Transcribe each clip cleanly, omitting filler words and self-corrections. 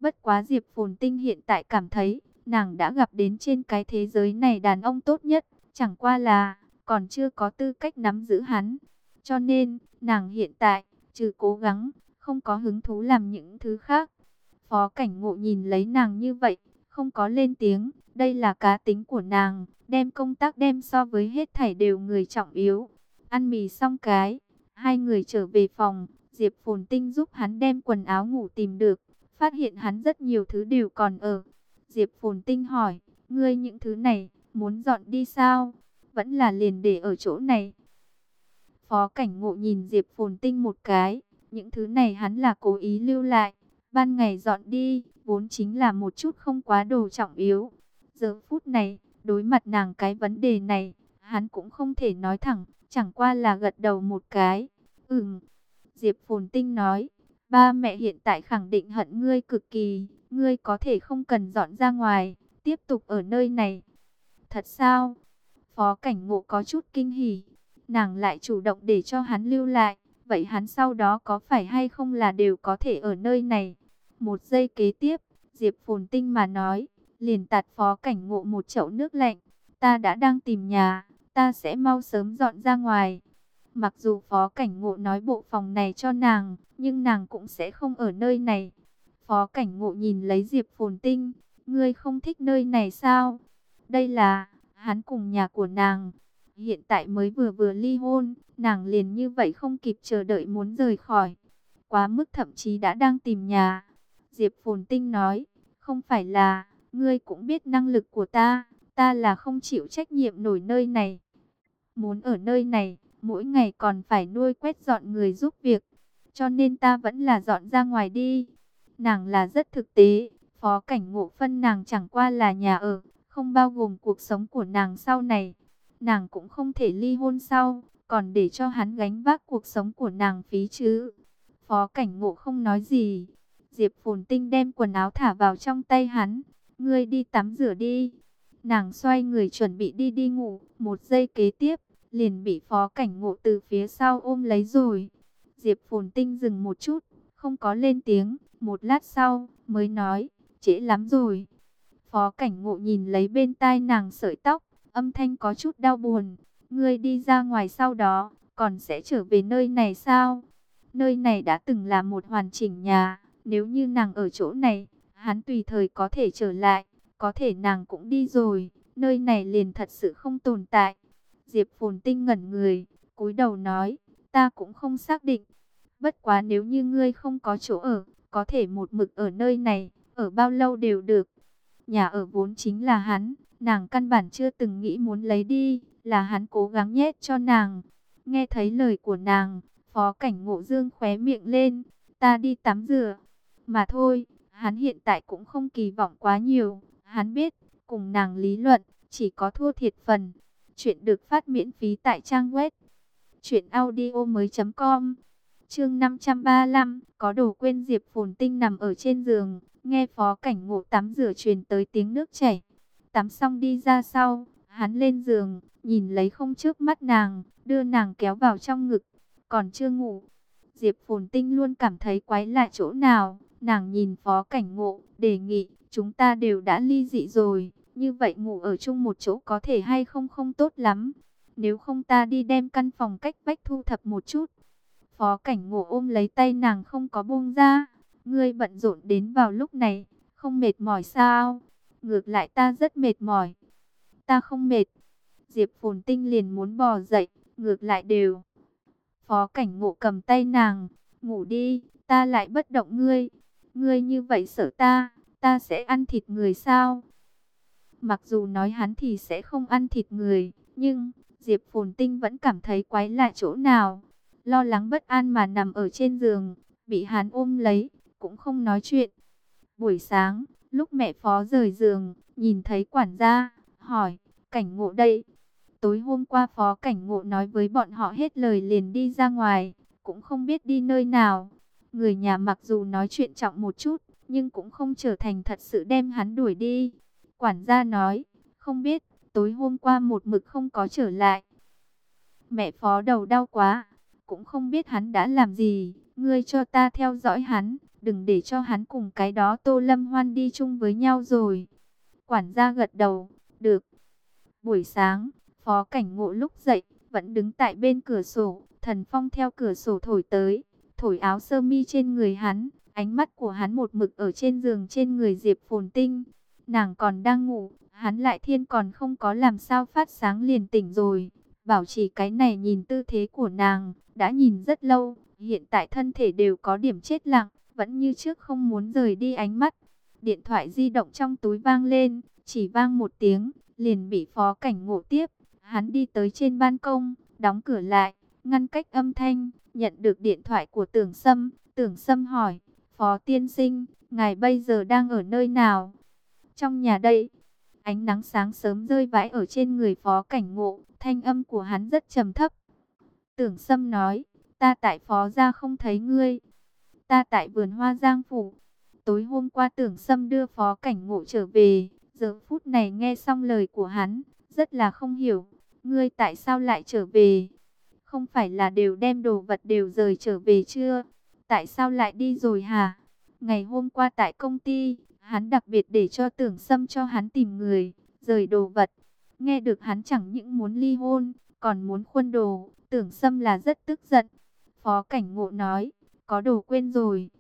Bất quá Diệp Phồn Tinh hiện tại cảm thấy, nàng đã gặp đến trên cái thế giới này đàn ông tốt nhất, chẳng qua là còn chưa có tư cách nắm giữ hắn. Cho nên, nàng hiện tại, trừ cố gắng, không có hứng thú làm những thứ khác. Phó Cảnh Ngộ nhìn lấy nàng như vậy, không có lên tiếng, đây là cá tính của nàng, đem công tác đem so với hết thảy đều người trọng yếu. Ăn mì xong cái, hai người trở về phòng, Diệp Phồn Tinh giúp hắn đem quần áo ngủ tìm được, phát hiện hắn rất nhiều thứ đều còn ở. Diệp Phồn Tinh hỏi, ngươi những thứ này, muốn dọn đi sao? Vẫn là liền để ở chỗ này. Phó Cảnh Ngộ nhìn Diệp Phồn Tinh một cái, những thứ này hắn là cố ý lưu lại, ban ngày dọn đi, vốn chính là một chút không quá đồ trọng yếu. Giờ phút này, đối mặt nàng cái vấn đề này, hắn cũng không thể nói thẳng, chẳng qua là gật đầu một cái. Diệp Phồn Tinh nói, ba mẹ hiện tại khẳng định hận ngươi cực kỳ, ngươi có thể không cần dọn ra ngoài, tiếp tục ở nơi này. Thật sao? Phó Cảnh Ngộ có chút kinh hỉ, nàng lại chủ động để cho hắn lưu lại, vậy hắn sau đó có phải hay không là đều có thể ở nơi này? Một giây kế tiếp, Diệp Phồn Tinh mà nói, liền tạt Phó Cảnh Ngộ một chậu nước lạnh, ta đã đang tìm nhà, ta sẽ mau sớm dọn ra ngoài. Mặc dù Phó Cảnh Ngộ nói bộ phòng này cho nàng, nhưng nàng cũng sẽ không ở nơi này. Phó Cảnh Ngộ nhìn lấy Diệp Phồn Tinh, ngươi không thích nơi này sao? Đây là, hắn cùng nhà của nàng. Hiện tại mới vừa vừa ly hôn, nàng liền như vậy không kịp chờ đợi muốn rời khỏi. Quá mức thậm chí đã đang tìm nhà. Diệp Phồn Tinh nói, không phải là, ngươi cũng biết năng lực của ta là không chịu trách nhiệm nổi nơi này. Muốn ở nơi này, mỗi ngày còn phải nuôi quét dọn người giúp việc, cho nên ta vẫn là dọn ra ngoài đi. Nàng là rất thực tế, Phó Cảnh Ngộ phân nàng chẳng qua là nhà ở, không bao gồm cuộc sống của nàng sau này. Nàng cũng không thể ly hôn sau, còn để cho hắn gánh vác cuộc sống của nàng phí chứ. Phó Cảnh Ngộ không nói gì. Diệp Phồn Tinh đem quần áo thả vào trong tay hắn. Ngươi đi tắm rửa đi. Nàng xoay người chuẩn bị đi ngủ. Một giây kế tiếp, liền bị Phó Cảnh Ngộ từ phía sau ôm lấy rồi. Diệp Phồn Tinh dừng một chút, không có lên tiếng. Một lát sau, mới nói, trễ lắm rồi. Phó Cảnh Ngộ nhìn lấy bên tai nàng sợi tóc, âm thanh có chút đau buồn. Ngươi đi ra ngoài sau đó, còn sẽ trở về nơi này sao? Nơi này đã từng là một hoàn chỉnh nhà. Nếu như nàng ở chỗ này, hắn tùy thời có thể trở lại. Có thể nàng cũng đi rồi, nơi này liền thật sự không tồn tại. Diệp Phồn Tinh ngẩn người, cúi đầu nói, ta cũng không xác định. Bất quá nếu như ngươi không có chỗ ở, có thể một mực ở nơi này, ở bao lâu đều được. Nhà ở vốn chính là hắn, nàng căn bản chưa từng nghĩ muốn lấy đi, là hắn cố gắng nhét cho nàng. Nghe thấy lời của nàng, Phó Cảnh Ngộ dương khóe miệng lên, ta đi tắm rửa. Mà thôi, hắn hiện tại cũng không kỳ vọng quá nhiều, hắn biết, cùng nàng lý luận, chỉ có thua thiệt phần. Chuyện được phát miễn phí tại trang web truyệnaudiomoi.com. Chương 535, có đồ quên. Diệp Phồn Tinh nằm ở trên giường, nghe Phó Cảnh Ngộ tắm rửa truyền tới tiếng nước chảy. Tắm xong đi ra sau, hắn lên giường, nhìn lấy không trước mắt nàng, đưa nàng kéo vào trong ngực. Còn chưa ngủ, Diệp Phồn Tinh luôn cảm thấy quái lạ chỗ nào. Nàng nhìn Phó Cảnh Ngộ, đề nghị, chúng ta đều đã ly dị rồi, như vậy ngủ ở chung một chỗ có thể hay không không tốt lắm. Nếu không ta đi đem căn phòng cách vách thu thập một chút. Phó Cảnh Ngộ ôm lấy tay nàng không có buông ra. Ngươi bận rộn đến vào lúc này, không mệt mỏi sao? Ngược lại ta rất mệt mỏi. Ta không mệt. Diệp Phồn Tinh liền muốn bò dậy, ngược lại đều. Phó Cảnh Ngộ cầm tay nàng, ngủ đi, ta lại bất động ngươi. Ngươi như vậy sợ ta sẽ ăn thịt người sao? Mặc dù nói hắn thì sẽ không ăn thịt người, nhưng Diệp Phồn Tinh vẫn cảm thấy quái lạ chỗ nào. Lo lắng bất an mà nằm ở trên giường, bị hắn ôm lấy, cũng không nói chuyện. Buổi sáng, lúc mẹ Phó rời giường, nhìn thấy quản gia, hỏi, Cảnh Ngộ đây? Tối hôm qua Phó Cảnh Ngộ nói với bọn họ hết lời liền đi ra ngoài, cũng không biết đi nơi nào. Người nhà mặc dù nói chuyện trọng một chút, nhưng cũng không trở thành thật sự đem hắn đuổi đi. Quản gia nói, không biết, tối hôm qua một mực không có trở lại. Mẹ Phó đầu đau quá, cũng không biết hắn đã làm gì, ngươi cho ta theo dõi hắn, đừng để cho hắn cùng cái đó Tô Lâm Hoan đi chung với nhau rồi. Quản gia gật đầu, được. Buổi sáng, Phó Cảnh Ngộ lúc dậy, vẫn đứng tại bên cửa sổ, thần phong theo cửa sổ thổi tới, thổi áo sơ mi trên người hắn, ánh mắt của hắn một mực ở trên giường trên người Diệp Phồn Tinh. Nàng còn đang ngủ, hắn lại thiên còn không có làm sao phát sáng liền tỉnh rồi. Bảo trì cái này nhìn tư thế của nàng, đã nhìn rất lâu, hiện tại thân thể đều có điểm chết lặng, vẫn như trước không muốn rời đi ánh mắt. Điện thoại di động trong túi vang lên, chỉ vang một tiếng, liền bị Phó Cảnh Ngộ tiếp. Hắn đi tới trên ban công, đóng cửa lại, ngăn cách âm thanh, nhận được điện thoại của Tưởng Sâm. Tưởng Sâm hỏi, Phó tiên sinh, ngài bây giờ đang ở nơi nào? Trong nhà đây. Ánh nắng sáng sớm rơi vãi ở trên người Phó Cảnh Ngộ, thanh âm của hắn rất trầm thấp. Tưởng Sâm nói, ta tại Phó gia không thấy ngươi. Ta tại vườn hoa Giang Phủ. Tối hôm qua Tưởng Sâm đưa Phó Cảnh Ngộ trở về, giờ phút này nghe xong lời của hắn, rất là không hiểu. Ngươi tại sao lại trở về? Không phải là đều đem đồ vật đều rời trở về chưa? Tại sao lại đi rồi hả? Ngày hôm qua tại công ty, hắn đặc biệt để cho Tưởng Sâm cho hắn tìm người, rời đồ vật. Nghe được hắn chẳng những muốn ly hôn, còn muốn khuân đồ, Tưởng Sâm là rất tức giận. Phó Cảnh Ngộ nói, có đồ quên rồi.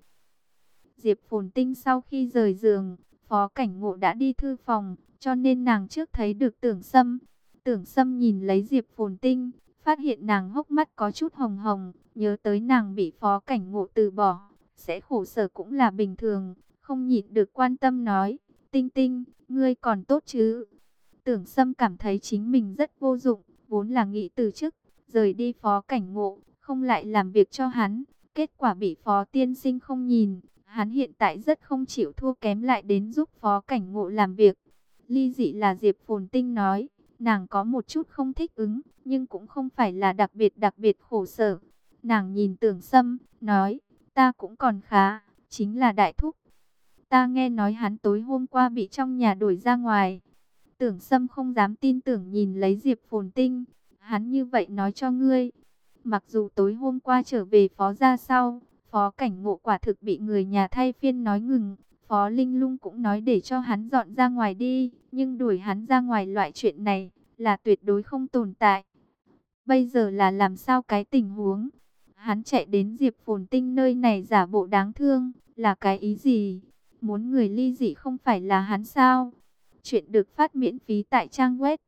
Diệp Phồn Tinh sau khi rời giường, Phó Cảnh Ngộ đã đi thư phòng, cho nên nàng trước thấy được Tưởng Sâm. Tưởng Sâm nhìn lấy Diệp Phồn Tinh, phát hiện nàng hốc mắt có chút hồng hồng, nhớ tới nàng bị Phó Cảnh Ngộ từ bỏ, sẽ khổ sở cũng là bình thường, không nhịn được quan tâm nói, Tinh Tinh, ngươi còn tốt chứ? Tưởng Sâm cảm thấy chính mình rất vô dụng, vốn là nghĩ từ chức, rời đi Phó Cảnh Ngộ, không lại làm việc cho hắn, kết quả bị Phó tiên sinh không nhìn, hắn hiện tại rất không chịu thua kém lại đến giúp Phó Cảnh Ngộ làm việc. Ly dị là Diệp Phồn Tinh nói, nàng có một chút không thích ứng, nhưng cũng không phải là đặc biệt khổ sở. Nàng nhìn Tưởng Sâm, nói, ta cũng còn khá, chính là đại thúc. Ta nghe nói hắn tối hôm qua bị trong nhà đuổi ra ngoài. Tưởng Sâm không dám tin tưởng nhìn lấy Diệp Phồn Tinh, hắn như vậy nói cho ngươi. Mặc dù tối hôm qua trở về Phó gia sau, Phó Cảnh Ngộ quả thực bị người nhà thay phiên nói ngừng. Phó Linh Lung cũng nói để cho hắn dọn ra ngoài đi, nhưng đuổi hắn ra ngoài loại chuyện này là tuyệt đối không tồn tại. Bây giờ là làm sao cái tình huống? Hắn chạy đến Diệp Phồn Tinh nơi này giả bộ đáng thương, là cái ý gì? Muốn người ly dị không phải là hắn sao? Chuyện được phát miễn phí tại trang web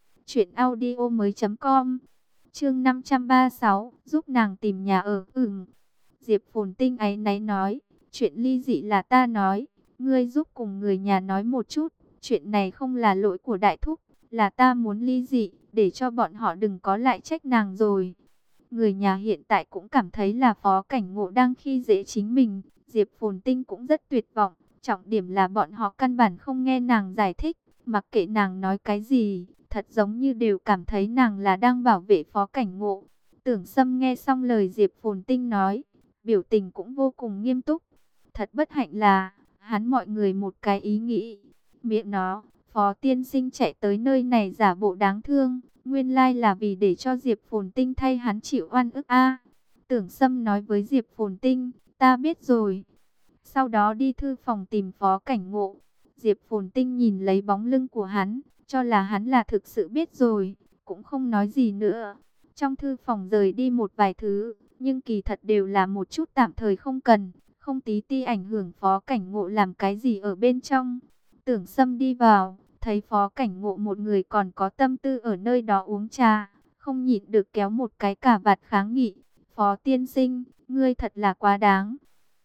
truyệnaudiomoi.com. Chương 536, giúp nàng tìm nhà ở. Diệp Phồn Tinh áy náy nói, chuyện ly dị là ta nói, ngươi giúp cùng người nhà nói một chút, chuyện này không là lỗi của đại thúc, là ta muốn ly dị, để cho bọn họ đừng có lại trách nàng rồi. Người nhà hiện tại cũng cảm thấy là Phó Cảnh Ngộ đang khi dễ chính mình, Diệp Phồn Tinh cũng rất tuyệt vọng, trọng điểm là bọn họ căn bản không nghe nàng giải thích, mặc kệ nàng nói cái gì, thật giống như đều cảm thấy nàng là đang bảo vệ Phó Cảnh Ngộ. Tưởng Sâm nghe xong lời Diệp Phồn Tinh nói, biểu tình cũng vô cùng nghiêm túc. Thật bất hạnh là, hắn mọi người một cái ý nghĩ, miệng nó, Phó tiên sinh chạy tới nơi này giả bộ đáng thương, nguyên lai là vì để cho Diệp Phồn Tinh thay hắn chịu oan ức a. Tưởng Sâm nói với Diệp Phồn Tinh, ta biết rồi. Sau đó đi thư phòng tìm Phó Cảnh Ngộ. Diệp Phồn Tinh nhìn lấy bóng lưng của hắn, cho là hắn là thực sự biết rồi, cũng không nói gì nữa. Trong thư phòng rời đi một vài thứ, nhưng kỳ thật đều là một chút tạm thời không cần, không tí ti ảnh hưởng Phó Cảnh Ngộ làm cái gì ở bên trong. Tưởng Sâm đi vào, thấy Phó Cảnh Ngộ một người còn có tâm tư ở nơi đó uống trà, không nhịn được kéo một cái cà vạt kháng nghị. Phó tiên sinh, ngươi thật là quá đáng.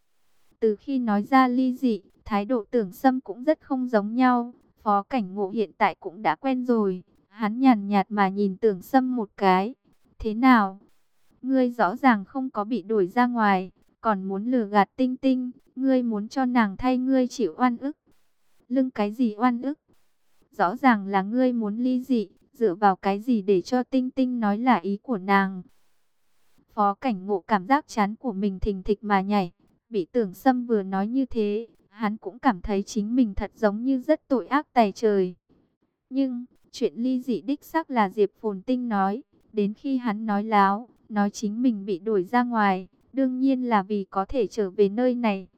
Từ khi nói ra ly dị, thái độ Tưởng Sâm cũng rất không giống nhau. Phó Cảnh Ngộ hiện tại cũng đã quen rồi. Hắn nhàn nhạt mà nhìn Tưởng Sâm một cái. Thế nào? Ngươi rõ ràng không có bị đuổi ra ngoài, còn muốn lừa gạt Tinh Tinh. Ngươi muốn cho nàng thay ngươi chịu oan ức. Lưng cái gì oan ức? Rõ ràng là ngươi muốn ly dị, dựa vào cái gì để cho Tinh Tinh nói là ý của nàng? Phó Cảnh Ngộ cảm giác chán của mình thình thịch mà nhảy. Bị Tưởng Sâm vừa nói như thế, hắn cũng cảm thấy chính mình thật giống như rất tội ác tày trời. Nhưng, chuyện ly dị đích xác là Diệp Phồn Tinh nói. Đến khi hắn nói láo, nói chính mình bị đuổi ra ngoài, đương nhiên là vì có thể trở về nơi này.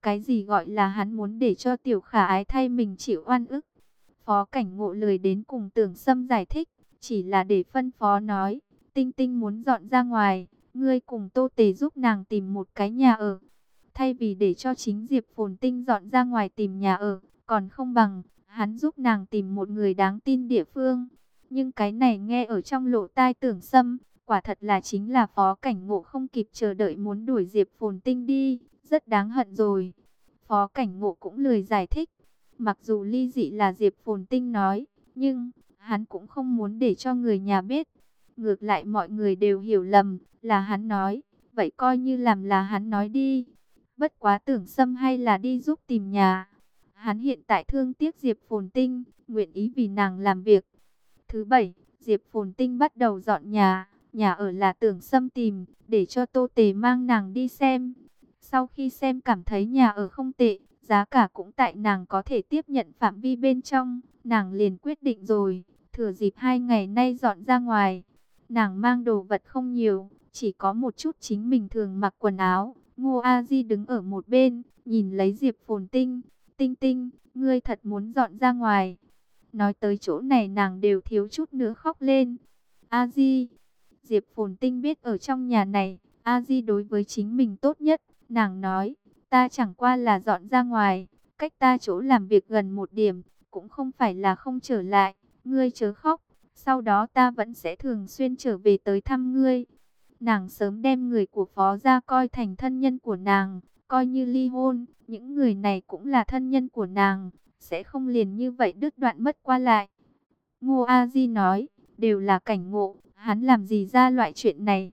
Cái gì gọi là hắn muốn để cho Tiểu Khả Ái thay mình chịu oan ức? Phó Cảnh Ngộ lười đến cùng Tưởng Sâm giải thích, chỉ là để phân phó nói, Tinh Tinh muốn dọn ra ngoài, ngươi cùng Tô Tề giúp nàng tìm một cái nhà ở. Thay vì để cho chính Diệp Phồn Tinh dọn ra ngoài tìm nhà ở, còn không bằng hắn giúp nàng tìm một người đáng tin địa phương. Nhưng cái này nghe ở trong lỗ tai Tưởng Sâm, quả thật là chính là Phó Cảnh Ngộ không kịp chờ đợi muốn đuổi Diệp Phồn Tinh đi, rất đáng hận rồi. Phó Cảnh Ngộ cũng lười giải thích, mặc dù ly dị là Diệp Phồn Tinh nói, nhưng hắn cũng không muốn để cho người nhà biết. Ngược lại mọi người đều hiểu lầm là hắn nói, vậy coi như làm là hắn nói đi. Bất quá Tưởng Sâm hay là đi giúp tìm nhà. Hắn hiện tại thương tiếc Diệp Phồn Tinh, nguyện ý vì nàng làm việc. Thứ bảy, Diệp Phồn Tinh bắt đầu dọn nhà. Nhà ở là Tưởng Sâm tìm, để cho Tô Tề mang nàng đi xem. Sau khi xem cảm thấy nhà ở không tệ, giá cả cũng tại nàng có thể tiếp nhận phạm vi bên trong, nàng liền quyết định rồi, thừa dịp 2 ngày nay dọn ra ngoài. Nàng mang đồ vật không nhiều, chỉ có một chút chính mình thường mặc quần áo. Ngô A Di đứng ở một bên, nhìn lấy Diệp Phồn Tinh. Tinh Tinh, ngươi thật muốn dọn ra ngoài. Nói tới chỗ này nàng đều thiếu chút nữa khóc lên. A Di, Diệp Phồn Tinh biết ở trong nhà này, A Di đối với chính mình tốt nhất. Nàng nói, ta chẳng qua là dọn ra ngoài, cách ta chỗ làm việc gần một điểm, cũng không phải là không trở lại. Ngươi chớ khóc, sau đó ta vẫn sẽ thường xuyên trở về tới thăm ngươi. Nàng sớm đem người của Phó gia coi thành thân nhân của nàng, coi như ly hôn, những người này cũng là thân nhân của nàng, sẽ không liền như vậy đứt đoạn mất qua lại. Ngô A Di nói, đều là Cảnh Ngộ, hắn làm gì ra loại chuyện này.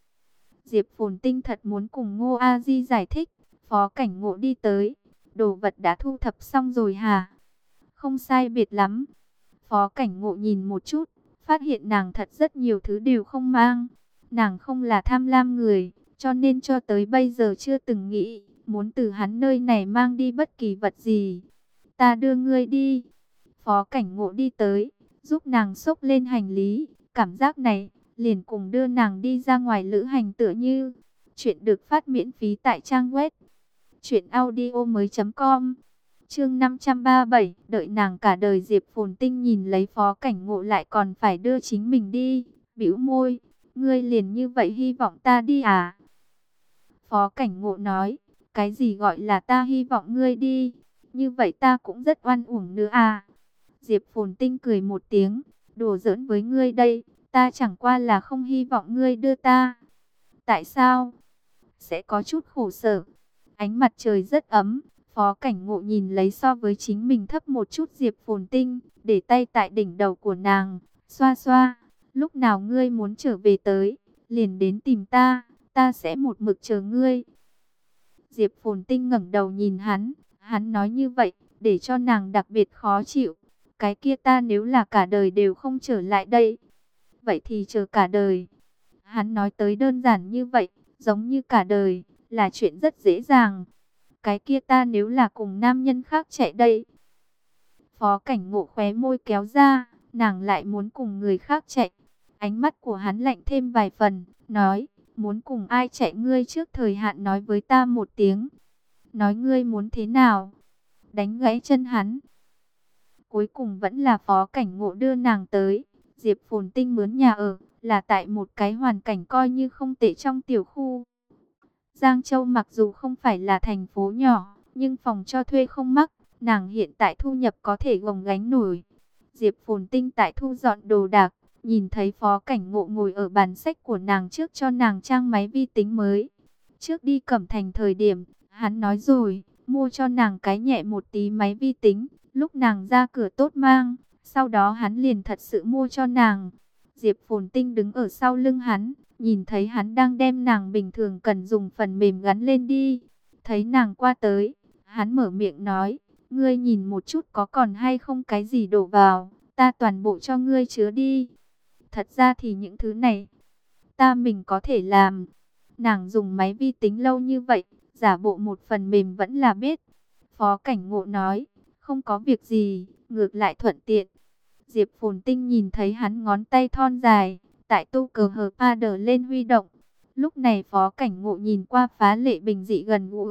Diệp Phồn Tinh thật muốn cùng Ngô A Di giải thích. Phó Cảnh Ngộ đi tới, đồ vật đã thu thập xong rồi hả? Không sai biệt lắm. Phó Cảnh Ngộ nhìn một chút, phát hiện nàng thật rất nhiều thứ đều không mang. Nàng không là tham lam người, cho nên cho tới bây giờ chưa từng nghĩ muốn từ hắn nơi này mang đi bất kỳ vật gì. Ta đưa ngươi đi. Phó Cảnh Ngộ đi tới, giúp nàng xốc lên hành lý. Cảm giác này liền cùng đưa nàng đi ra ngoài lữ hành tựa như. Chuyện được phát miễn phí tại trang web truyệnaudiomoi.com. Chương 537, đợi nàng cả đời. Diệp Phồn Tinh nhìn lấy Phó Cảnh Ngộ lại còn phải đưa chính mình đi, bĩu môi, ngươi liền như vậy hy vọng ta đi à? Phó Cảnh Ngộ nói, cái gì gọi là ta hy vọng ngươi đi, như vậy ta cũng rất oan uổng nữa à? Diệp Phồn Tinh cười một tiếng, đùa giỡn với ngươi đây, ta chẳng qua là không hy vọng ngươi đưa ta. Tại sao? Sẽ có chút khổ sở. Ánh mặt trời rất ấm, Phó Cảnh Ngộ nhìn lấy so với chính mình thấp một chút Diệp Phồn Tinh, để tay tại đỉnh đầu của nàng, xoa xoa. Lúc nào ngươi muốn trở về tới, liền đến tìm ta, ta sẽ một mực chờ ngươi. Diệp Phồn Tinh ngẩng đầu nhìn hắn nói như vậy, để cho nàng đặc biệt khó chịu. Cái kia ta nếu là cả đời đều không trở lại đây, vậy thì chờ cả đời. Hắn nói tới đơn giản như vậy, giống như cả đời, là chuyện rất dễ dàng. Cái kia ta nếu là cùng nam nhân khác chạy đây. Phó Cảnh Ngộ khóe môi kéo ra, nàng lại muốn cùng người khác chạy. Ánh mắt của hắn lạnh thêm vài phần, nói, muốn cùng ai chạy ngươi trước thời hạn nói với ta một tiếng. Nói ngươi muốn thế nào? Đánh gãy chân hắn. Cuối cùng vẫn là Phó Cảnh Ngộ đưa nàng tới. Diệp Phồn Tinh mướn nhà ở, là tại một cái hoàn cảnh coi như không tệ trong tiểu khu. Giang Châu mặc dù không phải là thành phố nhỏ, nhưng phòng cho thuê không mắc, nàng hiện tại thu nhập có thể gồng gánh nổi. Diệp Phồn Tinh tại thu dọn đồ đạc, nhìn thấy Phó Cảnh Ngộ ngồi ở bàn sách của nàng trước cho nàng trang máy vi tính mới. Trước đi Cẩm Thành thời điểm, hắn nói rồi, mua cho nàng cái nhẹ một tí máy vi tính, lúc nàng ra cửa tốt mang, sau đó hắn liền thật sự mua cho nàng. Diệp Phồn Tinh đứng ở sau lưng hắn, nhìn thấy hắn đang đem nàng bình thường cần dùng phần mềm gắn lên đi. Thấy nàng qua tới, hắn mở miệng nói, ngươi nhìn một chút có còn hay không cái gì đổ vào, ta toàn bộ cho ngươi chứa đi. Thật ra thì những thứ này, ta mình có thể làm. Nàng dùng máy vi tính lâu như vậy, giả bộ một phần mềm vẫn là biết. Phó Cảnh Ngộ nói, không có việc gì, ngược lại thuận tiện. Diệp Phồn Tinh nhìn thấy hắn ngón tay thon dài, tại tu cờ hờ pa đờ lên huy động. Lúc này Phó Cảnh Ngộ nhìn qua phá lệ bình dị gần gũi,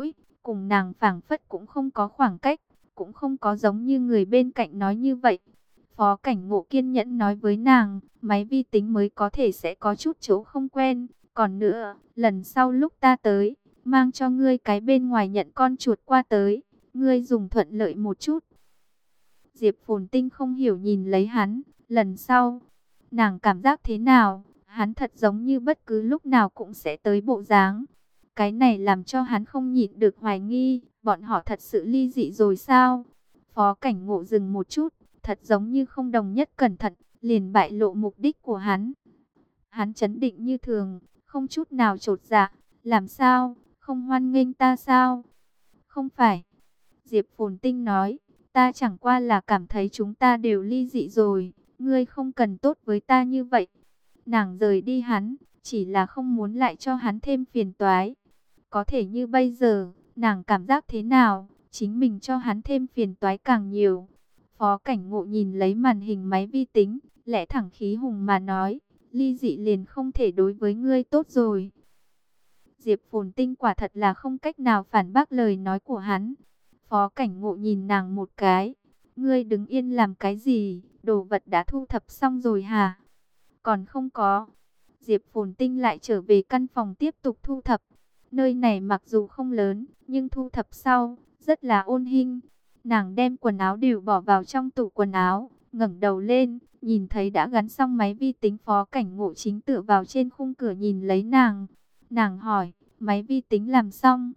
cùng nàng phảng phất cũng không có khoảng cách, cũng không có giống như người bên cạnh nói như vậy. Phó Cảnh Ngộ kiên nhẫn nói với nàng, máy vi tính mới có thể sẽ có chút chỗ không quen. Còn nữa, lần sau lúc ta tới, mang cho ngươi cái bên ngoài nhận con chuột qua tới, ngươi dùng thuận lợi một chút. Diệp Phồn Tinh không hiểu nhìn lấy hắn, lần sau, nàng cảm giác thế nào, hắn thật giống như bất cứ lúc nào cũng sẽ tới bộ dáng. Cái này làm cho hắn không nhịn được hoài nghi, bọn họ thật sự ly dị rồi sao? Phó Cảnh Ngộ dừng một chút, thật giống như không đồng nhất cẩn thận, liền bại lộ mục đích của hắn. Hắn trấn định như thường, không chút nào chột dạ, làm sao, không hoan nghênh ta sao? Không phải, Diệp Phồn Tinh nói, ta chẳng qua là cảm thấy chúng ta đều ly dị rồi, ngươi không cần tốt với ta như vậy. Nàng rời đi hắn, chỉ là không muốn lại cho hắn thêm phiền toái. Có thể như bây giờ, nàng cảm giác thế nào, chính mình cho hắn thêm phiền toái càng nhiều. Phó Cảnh Ngộ nhìn lấy màn hình máy vi tính, lẽ thẳng khí hùng mà nói, ly dị liền không thể đối với ngươi tốt rồi. Diệp Phồn Tinh quả thật là không cách nào phản bác lời nói của hắn. Phó Cảnh Ngộ nhìn nàng một cái, ngươi đứng yên làm cái gì, đồ vật đã thu thập xong rồi hả? Còn không có. Diệp Phồn Tinh lại trở về căn phòng tiếp tục thu thập. Nơi này mặc dù không lớn, nhưng thu thập sau, rất là ôn hình. Nàng đem quần áo đều bỏ vào trong tủ quần áo, ngẩng đầu lên, nhìn thấy đã gắn xong máy vi tính. Phó Cảnh Ngộ chính tựa vào trên khung cửa nhìn lấy nàng. Nàng hỏi, máy vi tính làm xong?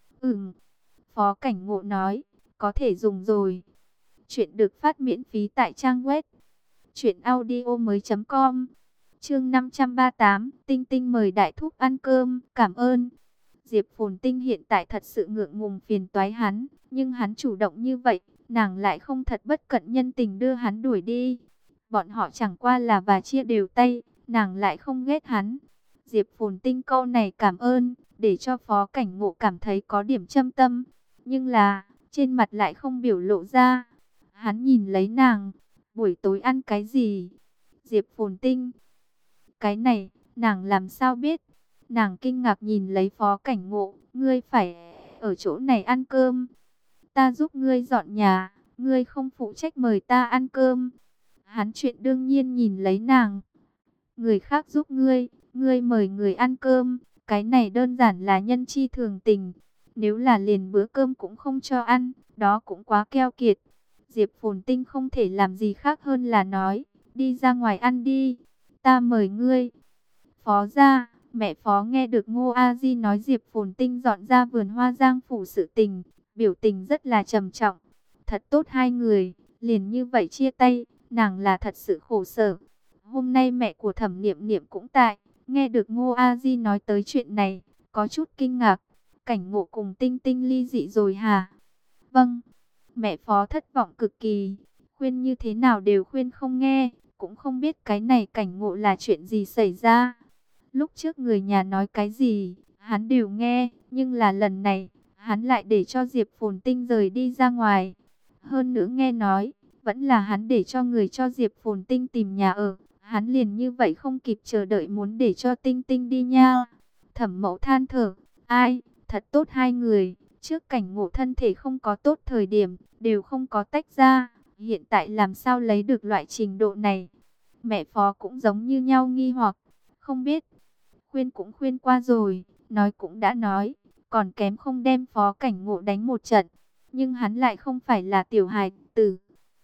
Phó Cảnh Ngộ nói, có thể dùng rồi. Chuyện được phát miễn phí tại trang web truyệnaudiomoi.com. Chương 538, Tinh Tinh mời Đại Thúc ăn cơm, cảm ơn. Diệp Phồn Tinh hiện tại thật sự ngượng ngùng phiền toái hắn, nhưng hắn chủ động như vậy, nàng lại không thật bất cận nhân tình đưa hắn đuổi đi. Bọn họ chẳng qua là và chia đều tay, nàng lại không ghét hắn. Diệp Phồn Tinh câu này cảm ơn, để cho Phó Cảnh Ngộ cảm thấy có điểm châm tâm, nhưng là trên mặt lại không biểu lộ ra. Hắn nhìn lấy nàng, buổi tối ăn cái gì? Diệp Phồn Tinh, cái này, nàng làm sao biết? Nàng kinh ngạc nhìn lấy Phó Cảnh Ngộ, ngươi phải ở chỗ này ăn cơm. Ta giúp ngươi dọn nhà, ngươi không phụ trách mời ta ăn cơm. Hắn chuyện đương nhiên nhìn lấy nàng. Người khác giúp ngươi, ngươi mời người ăn cơm, cái này đơn giản là nhân chi thường tình. Nếu là liền bữa cơm cũng không cho ăn, đó cũng quá keo kiệt. Diệp Phồn Tinh không thể làm gì khác hơn là nói, đi ra ngoài ăn đi, ta mời ngươi. Phó gia, mẹ Phó nghe được Ngô A Di nói Diệp Phồn Tinh dọn ra vườn hoa Giang phủ sự tình, biểu tình rất là trầm trọng. Thật tốt hai người, liền như vậy chia tay, nàng là thật sự khổ sở. Hôm nay mẹ của Thẩm Niệm Niệm cũng tại, nghe được Ngô A Di nói tới chuyện này, có chút kinh ngạc. Cảnh Ngộ cùng Tinh Tinh ly dị rồi hả? Vâng. Mẹ Phó thất vọng cực kỳ, khuyên như thế nào đều khuyên không nghe, cũng không biết cái này Cảnh Ngộ là chuyện gì xảy ra. Lúc trước người nhà nói cái gì, hắn đều nghe, nhưng là lần này, hắn lại để cho Diệp Phồn Tinh rời đi ra ngoài. Hơn nữa nghe nói, vẫn là hắn để cho người cho Diệp Phồn Tinh tìm nhà ở, hắn liền như vậy không kịp chờ đợi muốn để cho Tinh Tinh đi nha. Thẩm Mẫu than thở, ai, thật tốt hai người, trước Cảnh Ngộ thân thể không có tốt thời điểm, đều không có tách ra, hiện tại làm sao lấy được loại trình độ này. Mẹ Phó cũng giống như nhau nghi hoặc, không biết, khuyên cũng khuyên qua rồi, nói cũng đã nói, còn kém không đem Phó Cảnh Ngộ đánh một trận, nhưng hắn lại không phải là tiểu hài tử.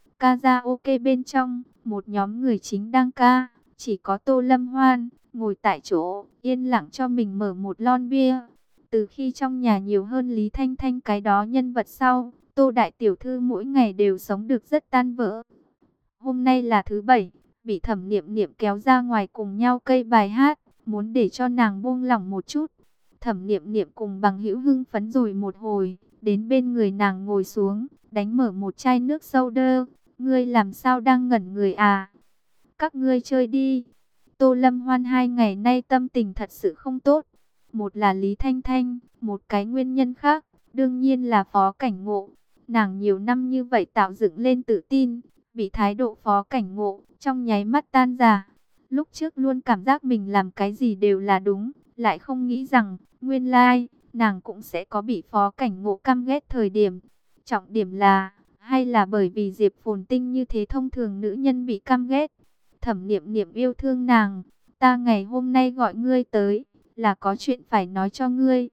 Karaoke bên trong, một nhóm người chính đang ca, chỉ có Tô Lâm Hoan, ngồi tại chỗ, yên lặng cho mình mở một lon bia. Từ khi trong nhà nhiều hơn Lý Thanh Thanh cái đó nhân vật sau, Tô Đại Tiểu Thư mỗi ngày đều sống được rất tan vỡ. Hôm nay là thứ bảy, bị Thẩm Niệm Niệm kéo ra ngoài cùng nhau cây bài hát, muốn để cho nàng buông lỏng một chút. Thẩm Niệm Niệm cùng Bằng Hữu hưng phấn rồi một hồi, đến bên người nàng ngồi xuống, đánh mở một chai nước soda. Ngươi làm sao đang ngẩn người à? Các ngươi chơi đi. Tô Lâm Hoan 2 ngày nay tâm tình thật sự không tốt. Một là Lý Thanh Thanh, một cái nguyên nhân khác, đương nhiên là Phó Cảnh Ngộ. Nàng nhiều năm như vậy tạo dựng lên tự tin, bị thái độ Phó Cảnh Ngộ trong nháy mắt tan rã. Lúc trước luôn cảm giác mình làm cái gì đều là đúng, lại không nghĩ rằng nguyên lai nàng cũng sẽ có bị Phó Cảnh Ngộ căm ghét thời điểm. Trọng điểm là, hay là bởi vì Diệp Phồn Tinh như thế thông thường nữ nhân bị căm ghét. Thẩm Niệm Niệm yêu thương nàng, ta ngày hôm nay gọi ngươi tới, là có chuyện phải nói cho ngươi.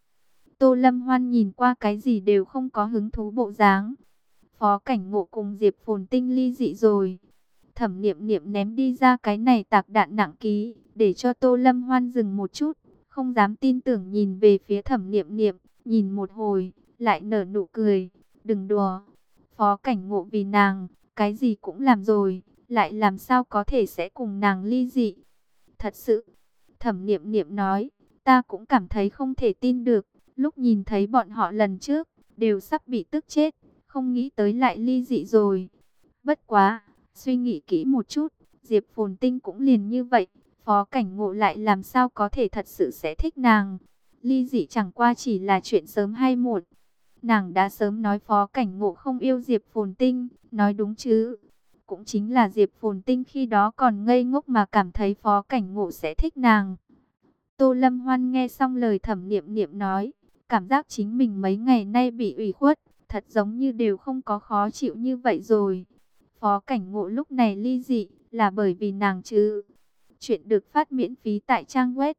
Tô Lâm Hoan nhìn qua cái gì đều không có hứng thú bộ dáng. Phó Cảnh Ngộ cùng Diệp Phồn Tinh ly dị rồi. Thẩm Niệm Niệm ném đi ra cái này tạc đạn nặng ký, để cho Tô Lâm Hoan dừng một chút, không dám tin tưởng nhìn về phía Thẩm Niệm Niệm, nhìn một hồi, lại nở nụ cười, đừng đùa. Phó Cảnh Ngộ vì nàng, cái gì cũng làm rồi, lại làm sao có thể sẽ cùng nàng ly dị. Thật sự, Thẩm Niệm Niệm nói, ta cũng cảm thấy không thể tin được, lúc nhìn thấy bọn họ lần trước, đều sắp bị tức chết, không nghĩ tới lại ly dị rồi. Bất quá, suy nghĩ kỹ một chút, Diệp Phồn Tinh cũng liền như vậy, Phó Cảnh Ngộ lại làm sao có thể thật sự sẽ thích nàng. Ly dị chẳng qua chỉ là chuyện sớm hay muộn. Nàng đã sớm nói Phó Cảnh Ngộ không yêu Diệp Phồn Tinh, nói đúng chứ. Cũng chính là Diệp Phồn Tinh khi đó còn ngây ngốc mà cảm thấy Phó Cảnh Ngộ sẽ thích nàng. Tô Lâm Hoan nghe xong lời Thẩm Niệm Niệm nói, cảm giác chính mình mấy ngày nay bị ủy khuất, thật giống như đều không có khó chịu như vậy rồi. Phó Cảnh Ngộ lúc này ly dị là bởi vì nàng chứ. Chuyện được phát miễn phí tại trang web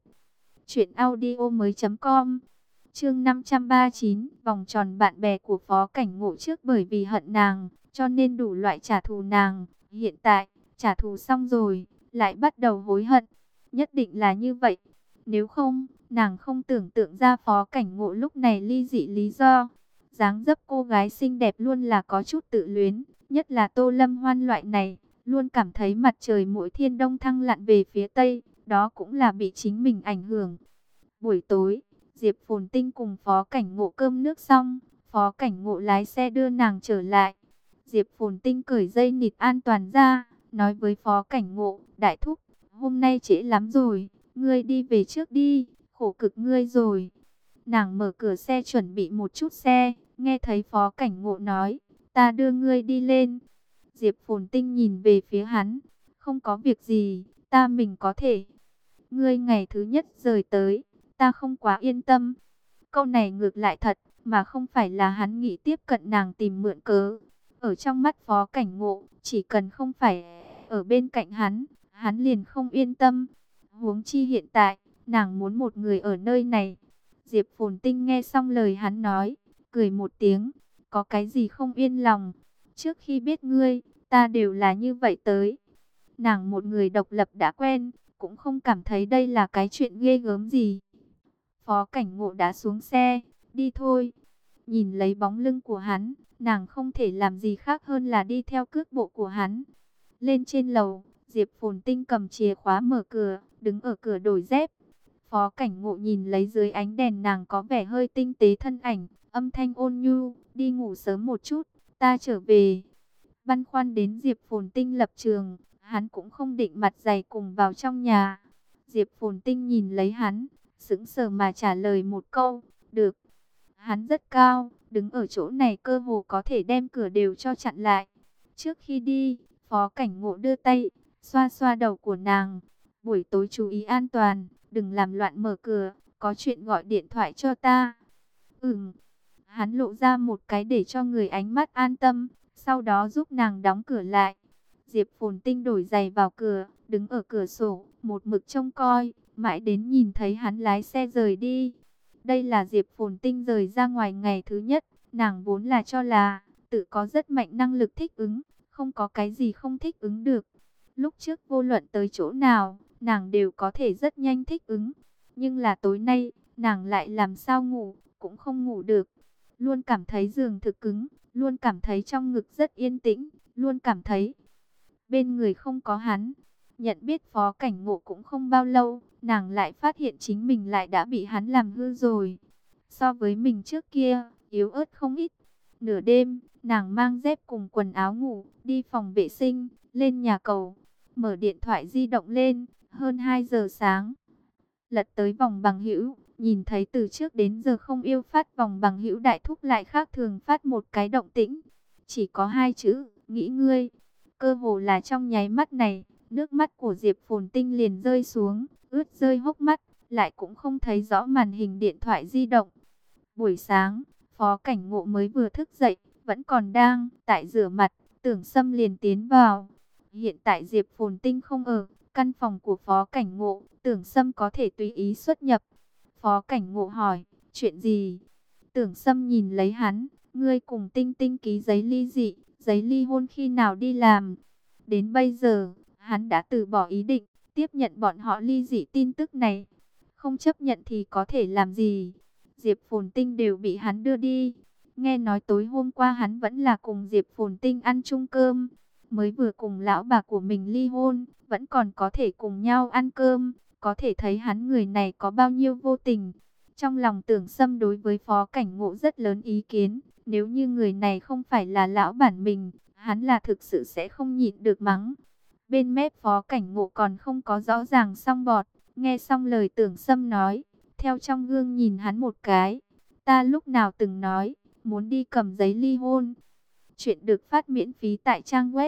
truyệnaudiomoi.com. Chương 539, vòng tròn bạn bè của Phó Cảnh Ngộ trước bởi vì hận nàng, cho nên đủ loại trả thù nàng, hiện tại trả thù xong rồi, lại bắt đầu hối hận. Nhất định là như vậy. Nếu không, nàng không tưởng tượng ra Phó Cảnh Ngộ lúc này ly dị lý do. Dáng dấp cô gái xinh đẹp luôn là có chút tự luyến, nhất là Tô Lâm Hoan loại này, luôn cảm thấy mặt trời mỗi thiên đông thăng lặn về phía tây, đó cũng là bị chính mình ảnh hưởng. Buổi tối, Diệp Phồn Tinh cùng Phó Cảnh Ngộ cơm nước xong, Phó Cảnh Ngộ lái xe đưa nàng trở lại. Diệp Phồn Tinh cởi dây nịt an toàn ra, nói với Phó Cảnh Ngộ, đại thúc, hôm nay trễ lắm rồi, ngươi đi về trước đi, khổ cực ngươi rồi. Nàng mở cửa xe chuẩn bị một chút xe, nghe thấy Phó Cảnh Ngộ nói, ta đưa ngươi đi lên. Diệp Phồn Tinh nhìn về phía hắn, không có việc gì, ta mình có thể. Ngươi ngày thứ nhất rời tới, ta không quá yên tâm. Câu này ngược lại thật, mà không phải là hắn nghĩ tiếp cận nàng tìm mượn cớ. Ở trong mắt Phó Cảnh Ngộ, chỉ cần không phải ở bên cạnh hắn liền không yên tâm. Huống chi hiện tại, nàng muốn một người ở nơi này. Diệp Phồn Tinh nghe xong lời hắn nói, cười một tiếng, có cái gì không yên lòng. Trước khi biết ngươi, ta đều là như vậy tới. Nàng một người độc lập đã quen, cũng không cảm thấy đây là cái chuyện ghê gớm gì. Phó Cảnh Ngộ đã xuống xe, đi thôi. Nhìn lấy bóng lưng của hắn, nàng không thể làm gì khác hơn là đi theo cước bộ của hắn. Lên trên lầu, Diệp Phồn Tinh cầm chìa khóa mở cửa, đứng ở cửa đổi dép. Phó Cảnh Ngộ nhìn lấy dưới ánh đèn nàng có vẻ hơi tinh tế thân ảnh, âm thanh ôn nhu, đi ngủ sớm một chút, ta trở về. Băn khoăn đến Diệp Phồn Tinh lập trường, hắn cũng không định mặt dày cùng vào trong nhà. Diệp Phồn Tinh nhìn lấy hắn, sững sờ mà trả lời một câu, được. Hắn rất cao, đứng ở chỗ này cơ hồ có thể đem cửa đều cho chặn lại. Trước khi đi, Phó Cảnh Ngộ đưa tay, xoa xoa đầu của nàng. Buổi tối chú ý an toàn, đừng làm loạn mở cửa, có chuyện gọi điện thoại cho ta. Hắn lộ ra một cái để cho người ánh mắt an tâm, sau đó giúp nàng đóng cửa lại. Diệp Phồn Tinh đổi giày vào cửa, đứng ở cửa sổ, một mực trông coi, mãi đến nhìn thấy hắn lái xe rời đi. Đây là Diệp Phồn Tinh rời ra ngoài ngày thứ nhất, nàng vốn là cho là tự có rất mạnh năng lực thích ứng, không có cái gì không thích ứng được. Lúc trước vô luận tới chỗ nào, nàng đều có thể rất nhanh thích ứng. Nhưng là tối nay, nàng lại làm sao ngủ, cũng không ngủ được. Luôn cảm thấy giường thực cứng, luôn cảm thấy trong ngực rất yên tĩnh, luôn cảm thấy bên người không có hắn. Nhận biết Phó Cảnh Ngộ cũng không bao lâu, nàng lại phát hiện chính mình lại đã bị hắn làm hư rồi. So với mình trước kia, yếu ớt không ít. Nửa đêm, nàng mang dép cùng quần áo ngủ, đi phòng vệ sinh, lên nhà cầu, mở điện thoại di động lên, hơn 2 giờ sáng. Lật tới vòng bằng hữu, nhìn thấy từ trước đến giờ không yêu phát vòng bằng hữu đại thúc lại khác thường phát một cái động tĩnh. Chỉ có 2 chữ, nghĩ ngươi. Cơ hồ là trong nháy mắt này, nước mắt của Diệp Phồn Tinh liền rơi xuống, ướt rơi hốc mắt, lại cũng không thấy rõ màn hình điện thoại di động. Buổi sáng, Phó Cảnh Ngộ mới vừa thức dậy, vẫn còn đang tại rửa mặt, Tưởng Sâm liền tiến vào. Hiện tại Diệp Phồn Tinh không ở căn phòng của Phó Cảnh Ngộ, Tưởng Sâm có thể tùy ý xuất nhập. Phó Cảnh Ngộ hỏi, chuyện gì? Tưởng Sâm nhìn lấy hắn, ngươi cùng Tinh Tinh ký giấy ly dị, giấy ly hôn khi nào đi làm? Đến bây giờ, hắn đã từ bỏ ý định tiếp nhận bọn họ ly dị tin tức này. Không chấp nhận thì có thể làm gì? Diệp Phồn Tinh đều bị hắn đưa đi. Nghe nói tối hôm qua hắn vẫn là cùng Diệp Phồn Tinh ăn chung cơm. Mới vừa cùng lão bà của mình ly hôn, vẫn còn có thể cùng nhau ăn cơm. Có thể thấy hắn người này có bao nhiêu vô tình. Trong lòng Tưởng Sâm đối với Phó Cảnh Ngộ rất lớn ý kiến. Nếu như người này không phải là lão bản mình, hắn là thực sự sẽ không nhịn được mắng. Bên mép Phó Cảnh Ngộ còn không có rõ ràng xong bọt. Nghe xong lời Tưởng Sâm nói, theo trong gương nhìn hắn một cái. Ta lúc nào từng nói, muốn đi cầm giấy ly hôn. Chuyện được phát miễn phí tại trang web